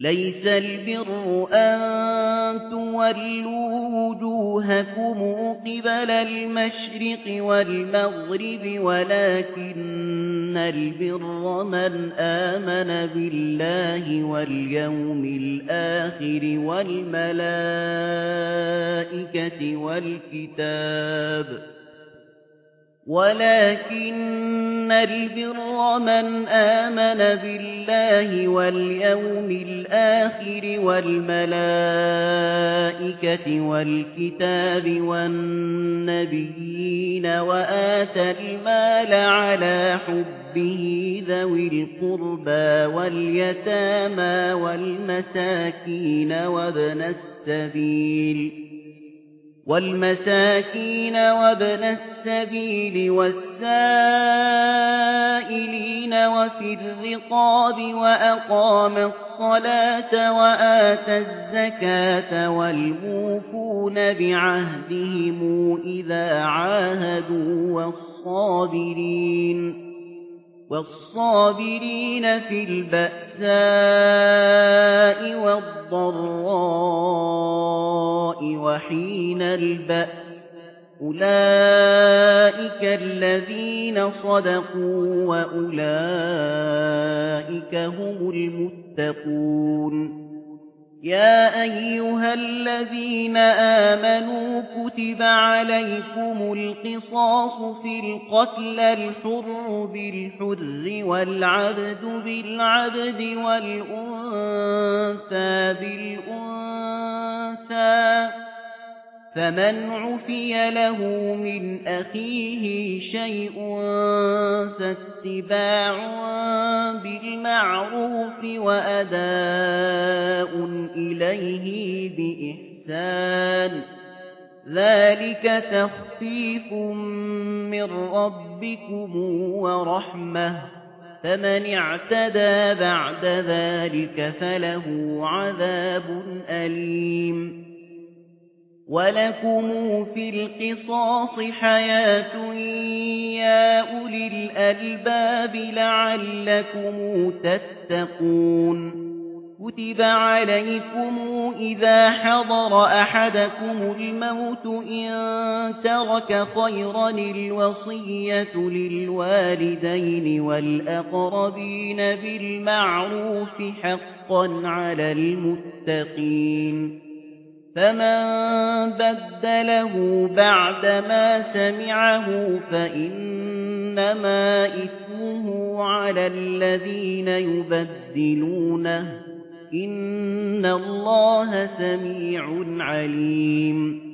ليس البر أن تولوا وجوهكم قبل المشرق والمغرب ولكن البر من آمن بالله واليوم الآخر والملائكة والكتاب والنبيين وآتى المال على حبه ذوي القربى واليتامى والمساكين وابن السبيل والسائلين وفي الرقاب وأقام الصلاة وآتى الزكاة والموفون بعهدهم إذا عاهدوا والصابرين في البأساء والضراء وحين البأس أولئك الذين صدقوا وأولئك هم المتقون يا أيها الذين آمنوا كتب عليكم القصاص في القتلى الحر بالحر والعبد بالعبد والأنثى بالأنثى فمن عفي له من أخيه شيء فاتباع بالمعروف وأداء إليه بإحسان ذلك تخفيف من ربكم ورحمة فمن اعتدى بعد ذلك فله عذاب أليم ولكم في القصاص حياة يا أولي الألباب لعلكم تتقون كتب عليكم إذا حضر أحدكم الموت إن ترك خيرا الوصية للوالدين والأقربين بالمعروف حقا على المتقين فمن بدله بعدما سمعه فإنما إثمه على الذين يبدلونه إن الله سميع عليم